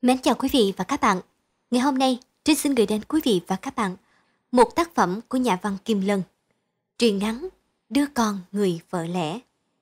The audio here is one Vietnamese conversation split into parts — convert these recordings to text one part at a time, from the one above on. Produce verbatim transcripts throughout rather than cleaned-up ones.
Mến chào quý vị và các bạn. Ngày hôm nay, Trinh xin gửi đến quý vị và các bạn một tác phẩm của nhà văn Kim Lân, truyện ngắn Đứa con người vợ lẽ.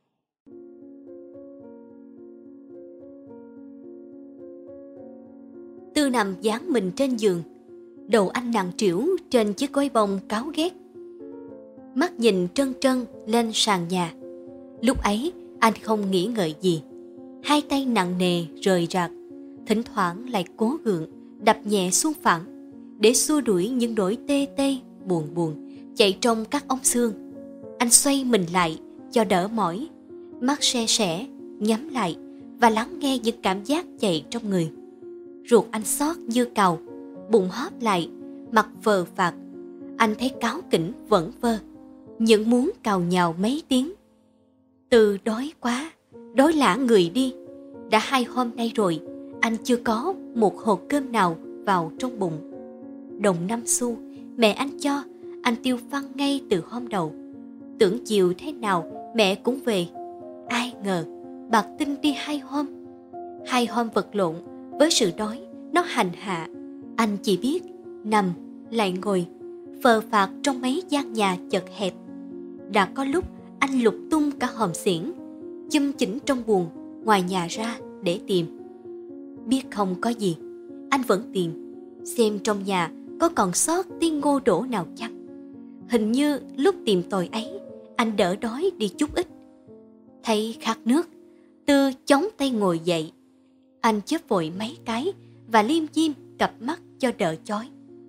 Tư nằm dán mình trên giường, đầu anh nặng trĩu trên chiếc gối bông cáu ghét. Mắt nhìn trân trân lên sàn nhà. Lúc ấy, anh không nghĩ ngợi gì. Hai tay nặng nề rời rạc, thỉnh thoảng lại cố gượng đập nhẹ xuống phẳng để xua đuổi những nỗi tê tê buồn buồn chạy trong các ống xương. Anh xoay mình lại cho đỡ mỏi, mắt se sẻ nhắm lại và lắng nghe những cảm giác chạy trong người. Ruột anh xót như cào, bụng hóp lại, mặt vờ phạc. Anh thấy cáu kỉnh vẩn vơ, những muốn cào nhào mấy tiếng. Từ đói quá, đói lả người đi. Đã hai hôm nay rồi, anh chưa có một hộp cơm nào vào trong bụng. Đồng năm xu mẹ anh cho, anh tiêu phăng ngay từ hôm đầu. Tưởng chiều thế nào mẹ cũng về. Ai ngờ bạc tinh đi hai hôm. Hai hôm vật lộn với sự đói, nó hành hạ. Anh chỉ biết nằm lại ngồi phờ phạc trong mấy gian nhà chật hẹp. Đã có lúc anh lục tung cả hòm xiển, chum chỉnh trong buồng ngoài nhà ra để tìm. Biết không có gì, anh vẫn tìm, xem trong nhà có còn sót tiếng ngô đổ nào chăng. Hình như lúc tìm tòi ấy, anh đỡ đói đi chút ít. Thấy khát nước, Tư chống tay ngồi dậy. Anh chớp vội mấy cái và liêm diêm cặp mắt cho đỡ chói.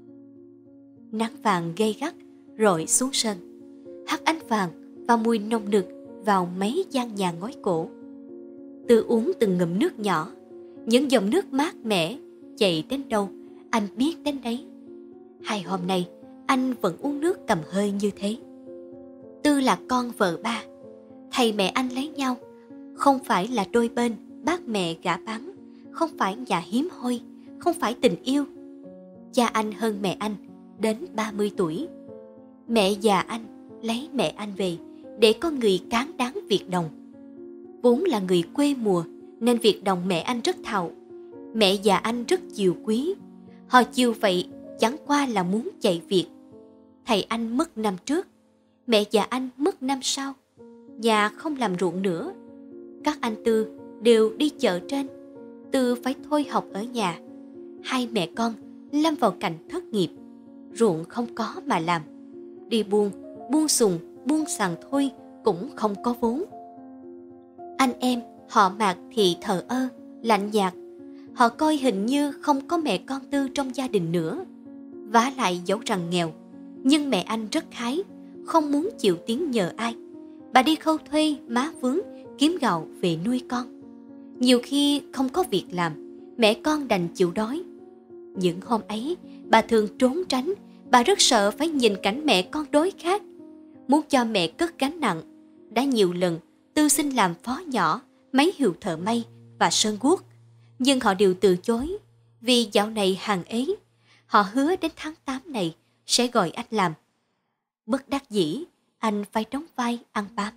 Nắng vàng gay gắt rọi xuống sân, hắt ánh vàng và mùi nồng nực vào mấy gian nhà ngói cổ. Tư uống từng ngụm nước nhỏ. Những dòng nước mát mẻ chạy đến đâu anh biết đến đấy. Hai hôm nay anh vẫn uống nước cầm hơi như thế. Tư là con vợ ba. Thầy mẹ anh lấy nhau, không phải là đôi bên bác mẹ gả bán, không phải nhà hiếm hoi, không phải tình yêu. Cha anh hơn mẹ anh đến ba mươi tuổi. Mẹ già anh lấy mẹ anh về để có người cán đáng việc đồng. Vốn là người quê mùa nên việc đồng mẹ anh rất thạo. Mẹ già anh rất chiều quý. Họ chiều vậy chẳng qua là muốn chạy việc. Thầy anh mất năm trước, mẹ già anh mất năm sau. Nhà không làm ruộng nữa. Các anh Tư đều đi chợ trên. Tư phải thôi học ở nhà. Hai mẹ con lâm vào cảnh thất nghiệp. Ruộng không có mà làm. Đi buôn, buôn sùng, buôn sàn thôi cũng không có vốn. Anh em họ Mạc thì thờ ơ, lạnh nhạt. Họ coi hình như không có mẹ con Tư trong gia đình nữa. Vả lại dẫu rằng nghèo, nhưng mẹ anh rất khái, không muốn chịu tiếng nhờ ai. Bà đi khâu thuê má vướng, kiếm gạo về nuôi con. Nhiều khi không có việc làm, mẹ con đành chịu đói. Những hôm ấy, bà thường trốn tránh. Bà rất sợ phải nhìn cảnh mẹ con đói khát, muốn cho mẹ cất gánh nặng. Đã nhiều lần Tư xin làm phó nhỏ mấy hiệu thợ may và sơn guốc, nhưng họ đều từ chối vì dạo này hàng ế. Họ hứa đến tháng tám này sẽ gọi anh làm. Bất đắc dĩ, anh phải đóng vai ăn bám.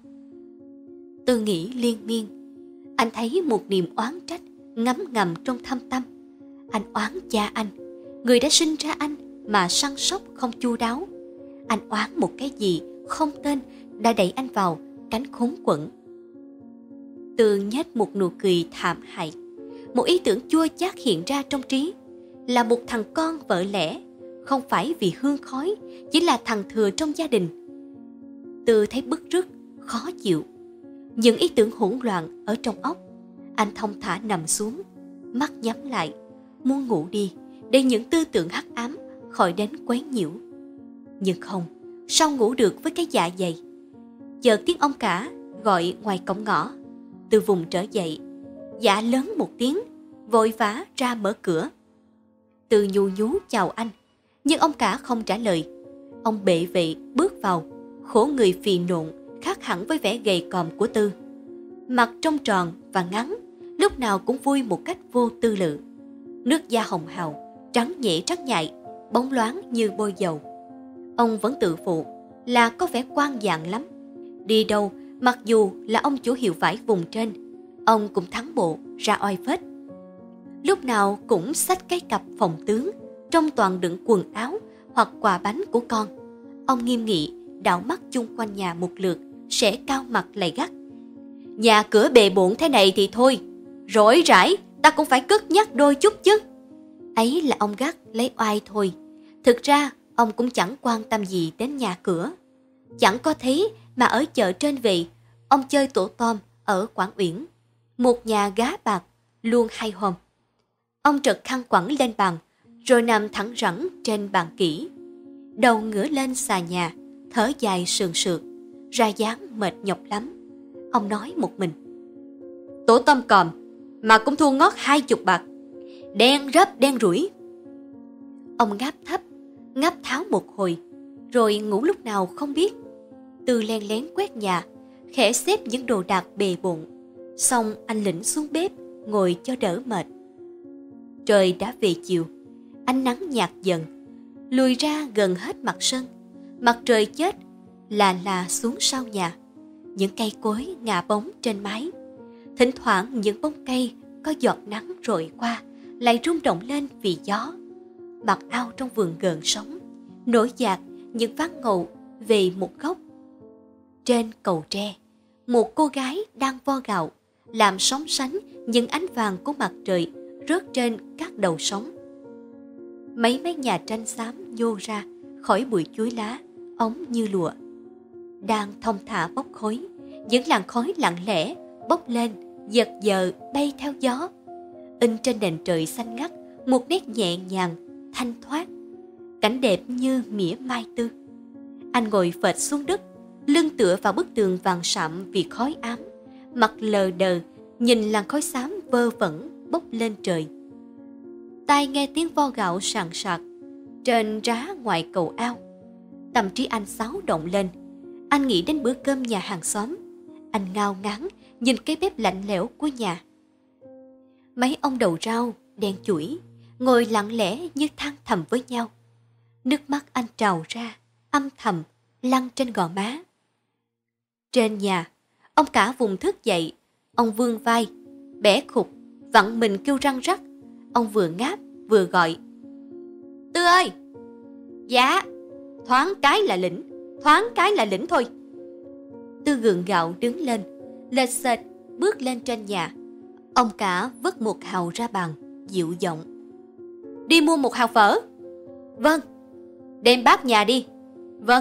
Tư nghĩ liên miên. Anh thấy một niềm oán trách ngấm ngầm trong thâm tâm. Anh oán cha anh, người đã sinh ra anh mà săn sóc không chu đáo. Anh oán một cái gì không tên đã đẩy anh vào cánh khốn quẫn. Tư nhếch một nụ cười thảm hại. Một ý tưởng chua chát hiện ra trong trí. Là một thằng con vợ lẽ, không phải vì hương khói, chỉ là thằng thừa trong gia đình. Tư thấy bứt rứt, khó chịu. Những ý tưởng hỗn loạn ở trong óc. Anh thong thả nằm xuống, mắt nhắm lại, muốn ngủ đi để những tư tưởng hắc ám khỏi đến quấy nhiễu. Nhưng không, sao ngủ được với cái dạ dày. Chợt tiếng ông cả gọi ngoài cổng ngõ. Từ vùng trở dậy, dạ lớn một tiếng, vội vã ra mở cửa. Từ nhu nhú chào anh, nhưng ông cả không trả lời. Ông bệ vệ bước vào, khổ người phì nộn khác hẳn với vẻ gầy còm của Tư. Mặt trông tròn và ngắn, lúc nào cũng vui một cách vô tư lự. Nước da hồng hào, trắng nhẹ trắng nhạy, bóng loáng như bôi dầu. Ông vẫn tự phụ là có vẻ quan dạng lắm. Đi đâu, mặc dù là ông chủ hiệu vải vùng trên, ông cũng thắng bộ ra oai phết. lúc nào cũng xách cái cặp phòng tướng, trong toàn đựng quần áo hoặc quà bánh của con. Ông nghiêm nghị đảo mắt chung quanh nhà một lượt, sẽ cao mặt lại gắt: nhà cửa bề bộn thế này thì thôi, rỗi rãi ta cũng phải cất nhắc đôi chút chứ. Ấy là ông gắt lấy oai thôi, thực ra ông cũng chẳng quan tâm gì đến nhà cửa. Chẳng có thế mà ở chợ trên về, ông chơi tổ tôm ở Quảng Uyển, một nhà gá bạc luôn hay hôm. Ông trật khăn quẳng lên bàn, rồi nằm thẳng rẳng trên bàn kỹ, đầu ngửa lên xà nhà, thở dài sườn sượt, ra dáng mệt nhọc lắm. Ông nói một mình: tổ tôm còm mà cũng thua ngót hai chục bạc, đen rớp đen rủi. Ông ngáp thấp, ngáp tháo một hồi, rồi ngủ lúc nào không biết. Tư len lén quét nhà, khẽ xếp những đồ đạc bề bộn, xong anh lĩnh xuống bếp ngồi cho đỡ mệt. Trời đã về chiều, ánh nắng nhạt dần, lùi ra gần hết mặt sân. Mặt trời chết là là xuống sau nhà, những cây cối ngả bóng trên mái. Thỉnh thoảng những bông cây có giọt nắng rọi qua lại rung động lên vì gió. Mặt ao trong vườn gần sóng, nổi dạt những ván ngầu về một góc. Trên cầu tre, một cô gái đang vo gạo, làm sóng sánh những ánh vàng của mặt trời rớt trên các đầu sóng. Mấy mái nhà tranh xám nhô ra khỏi bụi chuối lá, ống như lụa, đang thong thả bốc khói. Những làn khói lặng lẽ bốc lên, giật giờ bay theo gió, in trên nền trời xanh ngắt một nét nhẹ nhàng, thanh thoát, cảnh đẹp như mỉa mai tư. Anh ngồi phệt xuống đất, lưng tựa vào bức tường vàng sạm vì khói ám, mặt lờ đờ nhìn làn khói xám vơ vẩn bốc lên trời. Tai nghe tiếng vo gạo sàn sạc trên rá ngoài cầu ao. Tâm trí anh xáo động lên. Anh nghĩ đến bữa cơm nhà hàng xóm. Anh ngao ngán nhìn cái bếp lạnh lẽo của nhà. Mấy ông đầu rau đen chuỗi ngồi lặng lẽ như than thầm với nhau. Nước mắt anh trào ra âm thầm lăn trên gò má. Trên nhà, ông cả vùng thức dậy. Ông vươn vai, bẻ khục, vặn mình kêu răng rắc. Ông vừa ngáp vừa gọi: Tư ơi! Dạ, thoáng cái là lĩnh, thoáng cái là lĩnh thôi. Tư gượng gạo đứng lên, lệch xệch bước lên trên nhà. Ông cả vất một hào ra bàn, dịu giọng: Đi mua một hào phở. Vâng. Đem bát nhà đi. Vâng.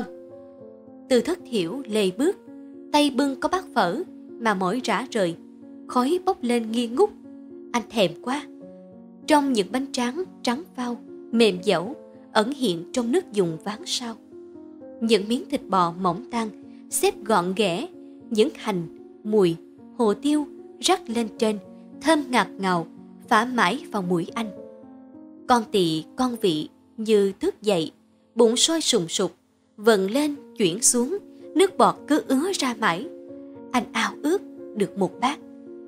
Tư thất thiểu lê bước, tay bưng có bát phở mà mỏi rã rời, khói bốc lên nghi ngút. Anh thèm quá. Trong những bánh tráng trắng phao, mềm dẻo, ẩn hiện trong nước dùng ván sao. Những miếng thịt bò mỏng tang xếp gọn ghẽ, những hành, mùi, hồ tiêu rắc lên trên, thơm ngạt ngào, phả mãi vào mũi anh. Con tỳ con vị như thức dậy, bụng sôi sùng sục, vần lên chuyển xuống, nước bọt cứ ứa ra mãi. Anh ao ước được một bát.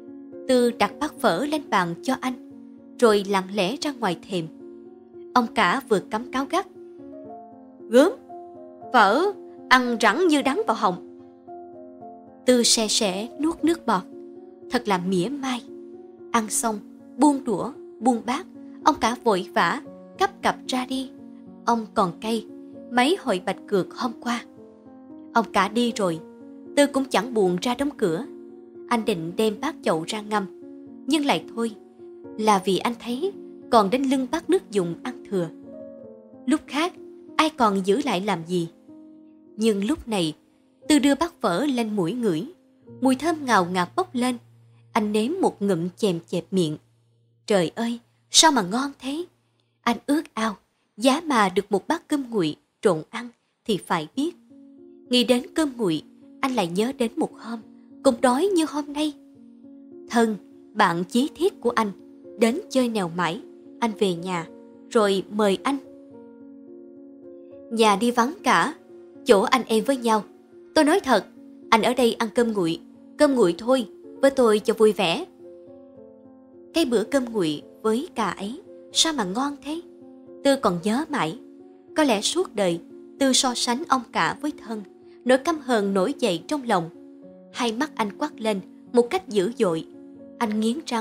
Tư đặt bát phở lên bàn cho anh, rồi lặng lẽ ra ngoài thềm. Ông cả vừa cắm cáo gắt: Gớm, phở ăn rắn như đắng vào họng. Tư se sẻ nuốt nước bọt, thật là mỉa mai. Ăn xong, buông đũa, buông bát, ông cả vội vã cắp cặp ra đi. Ông còn cay mấy hồi bạch cược hôm qua. Ông cả đi rồi, Tư cũng chẳng buồn ra đóng cửa. Anh định đem bát chậu ra ngâm, nhưng lại thôi, là vì anh thấy còn đến lưng bát nước dùng ăn thừa. Lúc khác ai còn giữ lại làm gì. Nhưng lúc này Tư đưa bát phở lên mũi ngửi, mùi thơm ngào ngạt bốc lên. Anh nếm một ngụm chèm chẹp miệng. Trời ơi, sao mà ngon thế. Anh ước ao giá mà được một bát cơm nguội trộn ăn thì phải biết. Nghĩ đến cơm nguội, anh lại nhớ đến một hôm cũng đói như hôm nay. Thân, bạn chí thiết của anh đến chơi nèo mãi. Anh về nhà rồi mời anh. Nhà đi vắng cả, chỗ anh em với nhau. Tôi nói thật, anh ở đây ăn cơm nguội, cơm nguội thôi, với tôi cho vui vẻ. Cái bữa cơm nguội với cà ấy sao mà ngon thế. Tư còn nhớ mãi. Có lẽ suốt đời Tư so sánh ông cả với Thân. Nỗi căm hờn nổi dậy trong lòng. Hai mắt anh quát lên một cách dữ dội. Anh nghiến răng,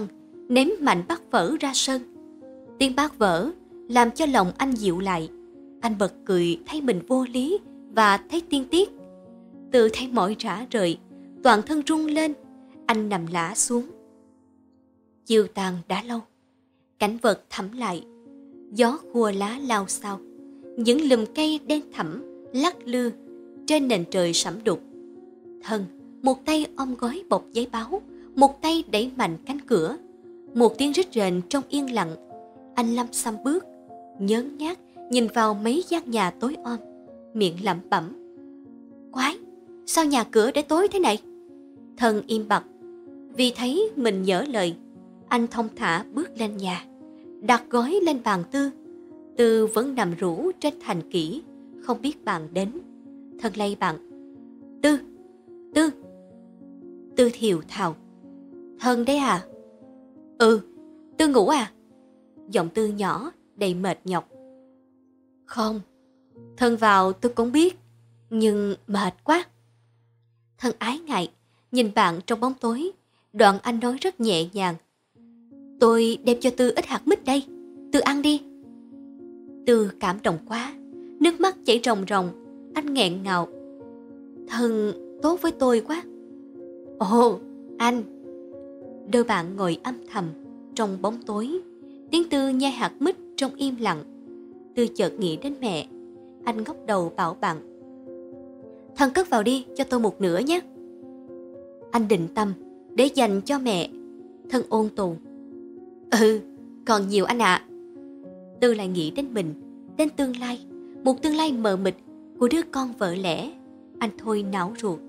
ném mạnh bát phở ra sân. Tiếng bát vỡ làm cho lòng anh dịu lại. Anh bật cười thấy mình vô lý và thấy tiên tiếc. Tự thấy mỏi rã rời, toàn thân rung lên, anh nằm lả xuống. Chiều tàn đã lâu, cảnh vật thẳm lại, gió khua lá lao xao, những lùm cây đen thẳm lắc lư trên nền trời sẫm đục. Thân một tay ôm gói bọc giấy báo, một tay đẩy mạnh cánh cửa. Một tiếng rít rền trong yên lặng. Anh lăm xăm bước, nhớ nhác nhìn vào mấy gian nhà tối om, miệng lẩm bẩm: quái, sao nhà cửa để tối thế này? Thân im bặt, vì thấy mình nhớ lời. Anh thong thả bước lên nhà, đặt gói lên bàn Tư. Tư vẫn nằm rũ trên thành kỷ, không biết bạn đến. Thân lay bạn: Tư, Tư. Tư thiều thào: Thân đấy à? Ừ, Tư ngủ à? Giọng Tư nhỏ đầy mệt nhọc. Không, Thân vào tôi cũng biết, nhưng mệt quá. Thân ái ngại nhìn bạn trong bóng tối. Đoạn anh nói rất nhẹ nhàng: Tôi đem cho Tư ít hạt mít đây, Tư ăn đi. Tư cảm động quá, nước mắt chảy ròng ròng. Anh nghẹn ngào: Thân tốt với tôi quá. Ồ, anh. Đôi bạn ngồi âm thầm trong bóng tối. Tiếng Tư nhai hạt mít trong im lặng. Tư chợt nghĩ đến mẹ. Anh ngóc đầu bảo bạn: Thân cất vào đi cho tôi một nửa nhé. Anh định tâm để dành cho mẹ. Thân ôn tồn: Ừ, còn nhiều anh ạ. À. Tư lại nghĩ đến mình, đến tương lai, một tương lai mờ mịt của đứa con vợ lẽ. Anh thôi não ruột: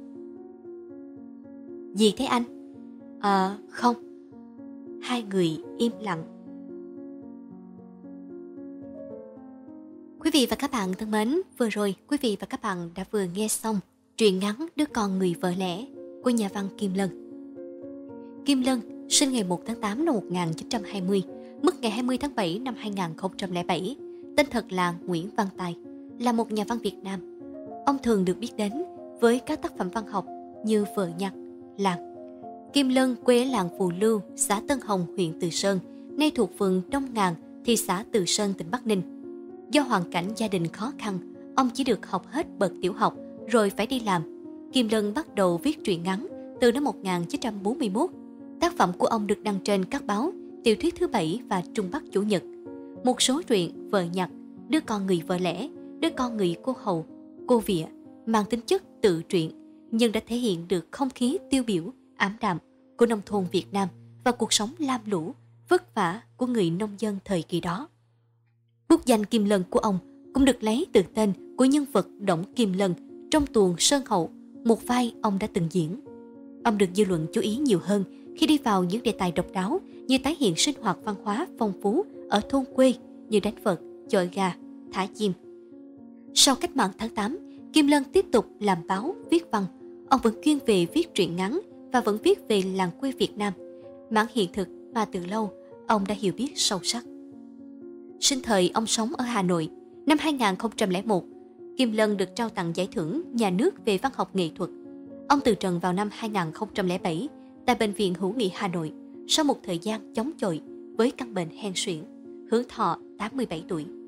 Gì thế anh? À, không. Hai người im lặng. Quý vị và các bạn thân mến, vừa rồi quý vị và các bạn đã vừa nghe xong truyện ngắn Đứa con người vợ lẽ của nhà văn Kim Lân. Kim Lân sinh ngày một tháng tám năm một nghìn chín trăm hai mươi, mất ngày hai mươi tháng bảy năm hai nghìn không trăm lẻ bảy. Tên thật là Nguyễn Văn Tài, là một nhà văn Việt Nam. Ông thường được biết đến với các tác phẩm văn học như Vợ Nhặt, Lạc. Kim Lân quê ở làng Phù Lưu, xã Tân Hồng, huyện Từ Sơn, nay thuộc phường Đông Ngàn, thị xã Từ Sơn, tỉnh Bắc Ninh. Do hoàn cảnh gia đình khó khăn, ông chỉ được học hết bậc tiểu học rồi phải đi làm. Kim Lân bắt đầu viết truyện ngắn từ năm một nghìn chín trăm bốn mươi mốt. Tác phẩm của ông được đăng trên các báo Tiểu thuyết Thứ Bảy và Trung Bắc Chủ nhật. Một số truyện Vợ Nhặt, Đứa con người vợ lẽ, Đứa con người cô hầu, cô vịa mang tính chất tự truyện nhưng đã thể hiện được không khí tiêu biểu, ảm đạm của nông thôn Việt Nam và cuộc sống lam lũ, vất vả của người nông dân thời kỳ đó. Bút danh Kim Lân của ông cũng được lấy từ tên của nhân vật Đổng Kim Lân trong tuồng Sơn Hậu, một vai ông đã từng diễn. Ông được dư luận chú ý nhiều hơn khi đi vào những đề tài độc đáo như tái hiện sinh hoạt văn hóa phong phú ở thôn quê như đánh vật, chọi gà, thả chim. Sau cách mạng tháng tám, Kim Lân tiếp tục làm báo, viết văn. Ông vẫn chuyên về viết truyện ngắn và vẫn viết về làng quê Việt Nam, mảng hiện thực mà từ lâu ông đã hiểu biết sâu sắc. Sinh thời ông sống ở Hà Nội. Năm hai nghìn không trăm lẻ một, Kim Lân được trao tặng giải thưởng nhà nước về văn học nghệ thuật. Ông từ trần vào năm hai nghìn không trăm lẻ bảy tại Bệnh viện Hữu nghị Hà Nội sau một thời gian chống chọi với căn bệnh hen suyễn, hưởng thọ tám mươi bảy tuổi.